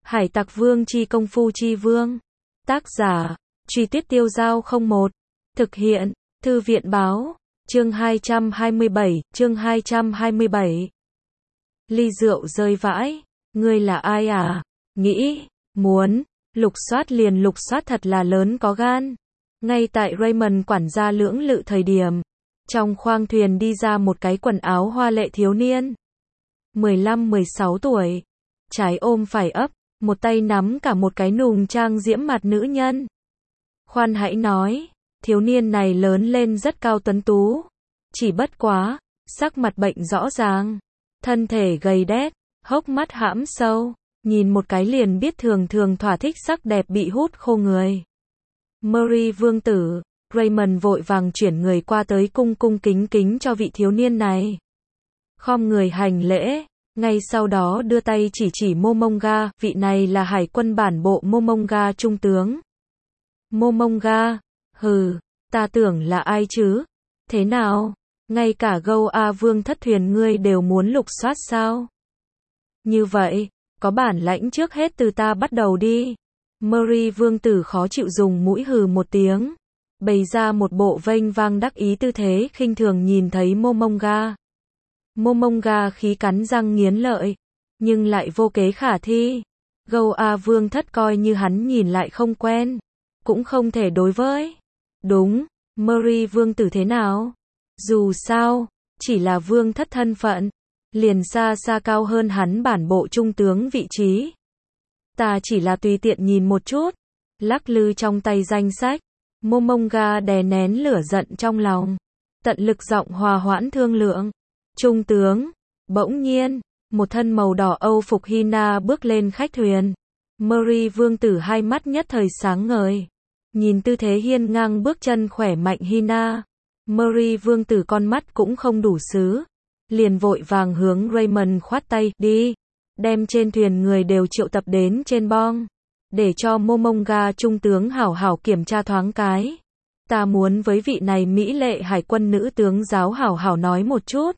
Hải Tặc Vương chi công phu chi vương. Tác giả, Truy Tuyết Tiêu Giao 01. Thực hiện, Thư viện Báo. Chương 227. Ly rượu rơi vãi. Ngươi là ai à? Nghĩ, muốn, lục soát liền lục soát thật là lớn có gan. Ngay tại Raymond quản gia lưỡng lự thời điểm, trong khoang thuyền đi ra một cái quần áo hoa lệ thiếu niên. 15-16 tuổi. Trái ôm phải ấp, một tay nắm cả một cái nùng trang diễm mặt nữ nhân. Khoan hãy nói, thiếu niên này lớn lên rất cao tuấn tú. Chỉ bất quá, sắc mặt bệnh rõ ràng. Thân thể gầy đét, hốc mắt hãm sâu, nhìn một cái liền biết thường thỏa thích sắc đẹp bị hút khô người. Murray vương tử, Raymond vội vàng chuyển người qua tới cung kính cho vị thiếu niên này. Khom người hành lễ, ngay sau đó đưa tay chỉ Momonga, vị này là hải quân bản bộ Momonga trung tướng. Momonga, hừ, ta tưởng là ai chứ? Thế nào? Ngay cả Gâu A Vương thất thuyền ngươi đều muốn lục soát sao? Như vậy, có bản lãnh trước hết từ ta bắt đầu đi. Murray vương tử khó chịu dùng mũi hừ một tiếng, bày ra một bộ vênh vang đắc ý tư thế khinh thường nhìn thấy Momonga. Momonga khí cắn răng nghiến lợi, nhưng lại vô kế khả thi. Gâu A Vương thất coi như hắn nhìn lại không quen, cũng không thể đối với. Đúng, Murray vương tử thế nào? Dù sao, chỉ là vương thất thân phận, liền xa cao hơn hắn bản bộ trung tướng vị trí. Ta chỉ là tùy tiện nhìn một chút, lắc lư trong tay danh sách. Momonga đè nén lửa giận trong lòng, tận lực giọng hòa hoãn thương lượng. Trung tướng, bỗng nhiên, một thân màu đỏ Âu phục Hina bước lên khách thuyền. Murray vương tử hai mắt nhất thời sáng ngời, nhìn tư thế hiên ngang bước chân khỏe mạnh Hina. Murray vương tử con mắt cũng không đủ sứ, liền vội vàng hướng Raymond khoát tay, đi, đem trên thuyền người đều triệu tập đến trên bong, để cho Momonga trung tướng hảo hảo kiểm tra thoáng cái. Ta muốn với vị này mỹ lệ hải quân nữ tướng giáo hảo hảo nói một chút.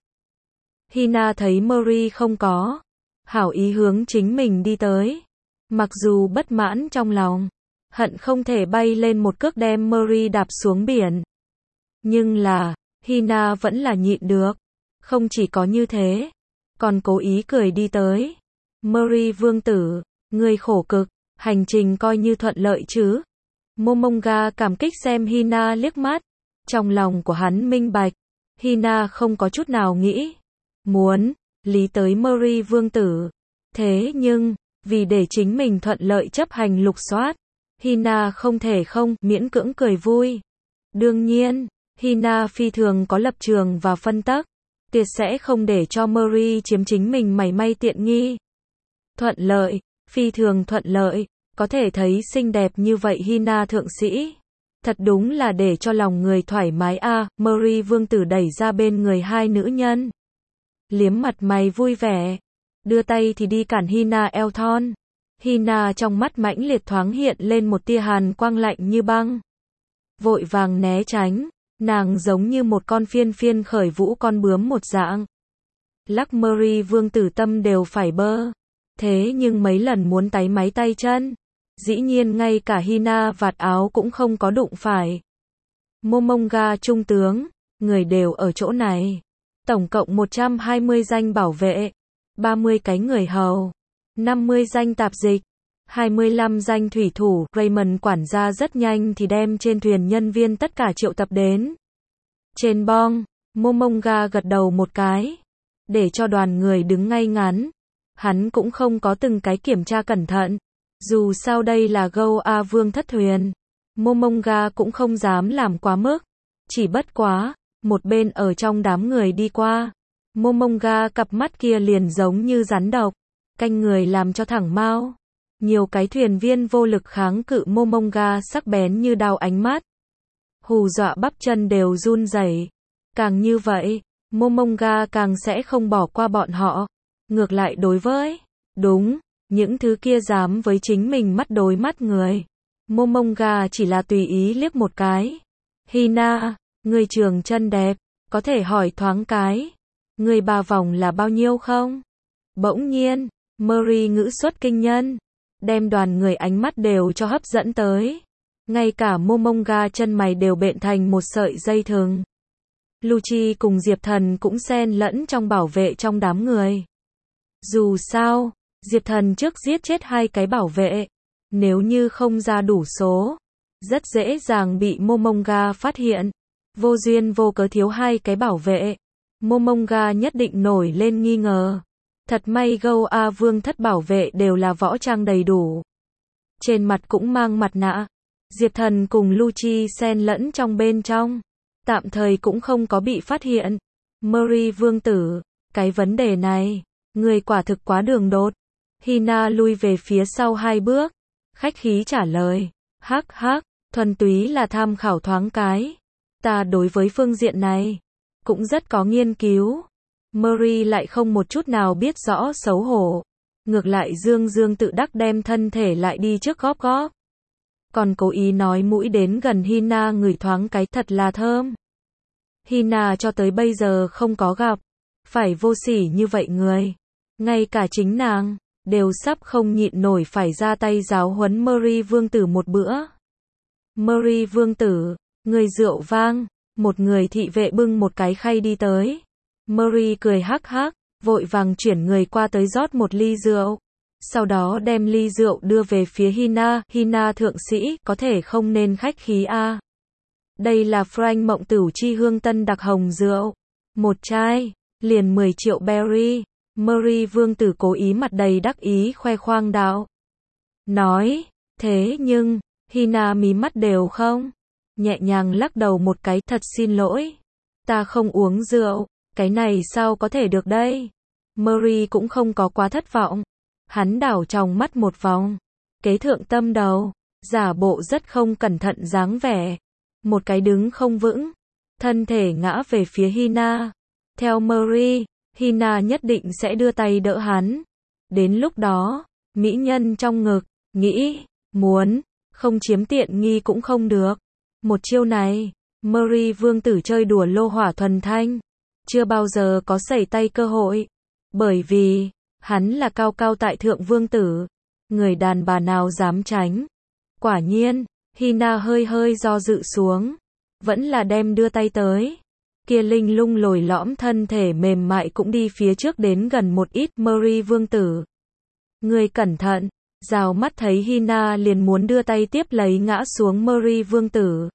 Hina thấy Murray không có hảo ý hướng chính mình đi tới, mặc dù bất mãn trong lòng, hận không thể bay lên một cước đem Murray đạp xuống biển. Nhưng là, Hina vẫn là nhịn được. Không chỉ có như thế, còn cố ý cười đi tới. Murray vương tử, ngươi khổ cực, hành trình coi như thuận lợi chứ? Momonga cảm kích xem Hina liếc mắt. Trong lòng của hắn minh bạch, Hina không có chút nào nghĩ muốn lý tới Murray vương tử. Thế nhưng, vì để chính mình thuận lợi chấp hành lục soát, Hina không thể không miễn cưỡng cười vui. Đương nhiên, Hina phi thường có lập trường và phân tắc, tuyệt sẽ không để cho Murray chiếm chính mình mảy may tiện nghi. Thuận lợi, phi thường thuận lợi, có thể thấy xinh đẹp như vậy Hina thượng sĩ. Thật đúng là để cho lòng người thoải mái a. Murray vương tử đẩy ra bên người hai nữ nhân, liếm mặt mày vui vẻ, đưa tay thì đi cản Hina eo thon. Hina trong mắt mãnh liệt thoáng hiện lên một tia hàn quang lạnh như băng, vội vàng né tránh. Nàng giống như một con phiên khởi vũ con bướm một dạng. Lắc Murray vương tử tâm đều phải bơ. Thế nhưng mấy lần muốn táy máy tay chân, dĩ nhiên ngay cả Hina vạt áo cũng không có đụng phải. Momonga trung tướng, người đều ở chỗ này. Tổng cộng 120 danh bảo vệ, 30 cái người hầu, 50 danh tạp dịch, 25 danh thủy thủ. Raymond quản gia rất nhanh thì đem trên thuyền nhân viên tất cả triệu tập đến. Trên bong, Momonga gật đầu một cái, để cho đoàn người đứng ngay ngắn. Hắn cũng không có từng cái kiểm tra cẩn thận. Dù sao đây là Gâu A Vương thất thuyền, Momonga cũng không dám làm quá mức. Chỉ bất quá, một bên ở trong đám người đi qua, Momonga cặp mắt kia liền giống như rắn độc, canh người làm cho thẳng mau. Nhiều cái thuyền viên vô lực kháng cự Momonga sắc bén như đao ánh mắt, hù dọa bắp chân đều run rẩy. Càng như vậy, Momonga càng sẽ không bỏ qua bọn họ. Ngược lại đối với, đúng, những thứ kia dám với chính mình mắt đối mắt người, Momonga chỉ là tùy ý liếc một cái. Hina, người trường chân đẹp, có thể hỏi thoáng cái, người 3 vòng là bao nhiêu không? Bỗng nhiên, Murray ngữ xuất kinh nhân, đem đoàn người ánh mắt đều cho hấp dẫn tới. Ngay cả Momonga chân mày đều bện thành một sợi dây thừng. Lucci cùng Diệp Thần cũng xen lẫn trong bảo vệ trong đám người. Dù sao, Diệp Thần trước giết chết 2 cái bảo vệ. Nếu như không ra đủ số, rất dễ dàng bị Momonga phát hiện. Vô duyên vô cớ thiếu 2 cái bảo vệ. Momonga nhất định nổi lên nghi ngờ. Thật may Gâu A Vương thất bảo vệ đều là võ trang đầy đủ. Trên mặt cũng mang mặt nạ. Diệp Thần cùng Lucci xen lẫn trong bên trong. Tạm thời cũng không có bị phát hiện. Murray Vương tử, cái vấn đề này, người quả thực quá đường đột. Hina lui về phía sau 2 bước. Khách khí trả lời. Hắc hắc, thuần túy là tham khảo thoáng cái. Ta đối với phương diện này, cũng rất có nghiên cứu. Murray lại không một chút nào biết rõ xấu hổ. Ngược lại dương tự đắc đem thân thể lại đi trước góp góp. Còn cố ý nói mũi đến gần Hina ngửi thoáng cái thật là thơm. Hina cho tới bây giờ không có gặp. Phải vô sỉ như vậy người. Ngay cả chính nàng, đều sắp không nhịn nổi phải ra tay giáo huấn Murray Vương tử một bữa. Murray Vương tử, người rượu vang. Một người thị vệ bưng một cái khay đi tới. Murray cười hắc hắc, vội vàng chuyển người qua tới rót một ly rượu. Sau đó đem ly rượu đưa về phía Hina. Hina thượng sĩ, có thể không nên khách khí a. Đây là Frank Mộng Tửu Chi Hương Tân đặc hồng rượu. Một chai, liền 10 triệu berry. Murray Vương tử cố ý mặt đầy đắc ý khoe khoang đạo. Nói, thế nhưng, Hina mí mắt đều không. Nhẹ nhàng lắc đầu một cái, thật xin lỗi. Ta không uống rượu, cái này sao có thể được đây. Murray cũng không có quá thất vọng. Hắn đảo trong mắt một vòng. Kế thượng tâm đầu, giả bộ rất không cẩn thận dáng vẻ. Một cái đứng không vững. Thân thể ngã về phía Hina. Theo Murray, Hina nhất định sẽ đưa tay đỡ hắn. Đến lúc đó, mỹ nhân trong ngực, nghĩ, muốn, không chiếm tiện nghi cũng không được. Một chiêu này, Murray Vương tử chơi đùa lô hỏa thuần thanh. Chưa bao giờ có sẩy tay cơ hội. Bởi vì, hắn là cao cao tại thượng vương tử. Người đàn bà nào dám tránh. Quả nhiên, Hina hơi do dự xuống. Vẫn là đem đưa tay tới. Kia linh lung lồi lõm thân thể mềm mại cũng đi phía trước đến gần một ít. Murray Vương tử, người cẩn thận. Rào mắt thấy Hina liền muốn đưa tay tiếp lấy ngã xuống Murray Vương tử.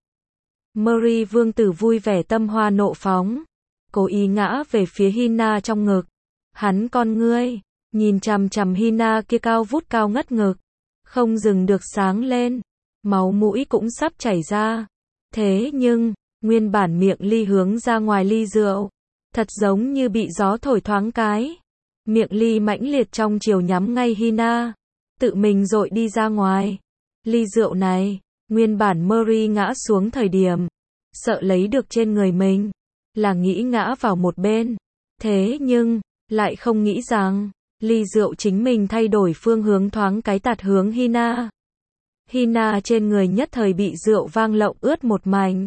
Murray Vương tử vui vẻ tâm hoa nộ phóng. Cố ý ngã về phía Hina trong ngực. Hắn con ngươi, nhìn chằm chằm Hina kia cao vút cao ngất ngực. Không dừng được sáng lên. Máu mũi cũng sắp chảy ra. Thế nhưng, nguyên bản miệng ly hướng ra ngoài ly rượu. Thật giống như bị gió thổi thoáng cái. Miệng ly mãnh liệt trong chiều nhắm ngay Hina. Tự mình dội đi ra ngoài. Ly rượu này, nguyên bản Murray ngã xuống thời điểm. Sợ lấy được trên người mình. Là nghĩ ngã vào một bên. Thế nhưng, lại không nghĩ rằng, ly rượu chính mình thay đổi phương hướng thoáng cái tạt hướng Hina. Hina trên người nhất thời bị rượu vang lộng ướt một mảnh.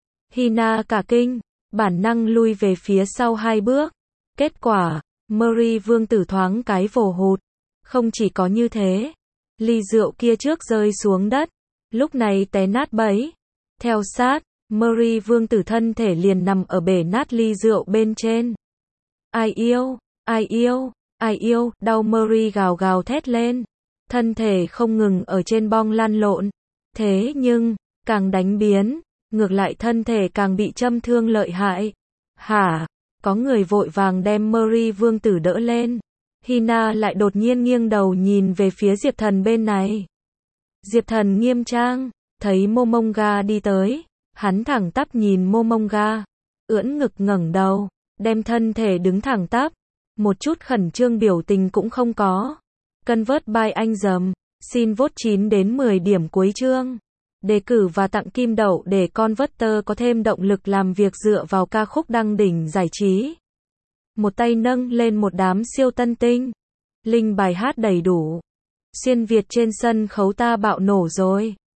Hina cả kinh, bản năng lui về phía sau 2 bước. Kết quả, Murray Vương tử thoáng cái vồ hụt. Không chỉ có như thế, ly rượu kia trước rơi xuống đất, lúc này té nát bấy. Theo sát, Murray Vương tử thân thể liền nằm ở bể nát ly rượu bên trên. Ai yêu, ai yêu, ai yêu, đau Murray gào gào thét lên. Thân thể không ngừng ở trên bong lăn lộn. Thế nhưng, càng đánh biến, ngược lại thân thể càng bị châm thương lợi hại. Hả? Có người vội vàng đem Murray Vương tử đỡ lên. Hina lại đột nhiên nghiêng đầu nhìn về phía Diệp Thần bên này. Diệp Thần nghiêm trang, thấy Momonga đi tới. Hắn thẳng tắp nhìn Momonga. Ưỡn ngực ngẩng đầu, đem thân thể đứng thẳng tắp. Một chút khẩn trương biểu tình cũng không có. Convert by anh dầm. Xin vote 9 đến 10 điểm cuối chương. Đề cử và tặng kim đậu để Converter có thêm động lực làm việc dựa vào ca khúc đăng đỉnh giải trí. Một tay nâng lên một đám siêu tân tinh. Link bài hát đầy đủ. Xuyên Việt trên sân khấu ta bạo nổ rồi.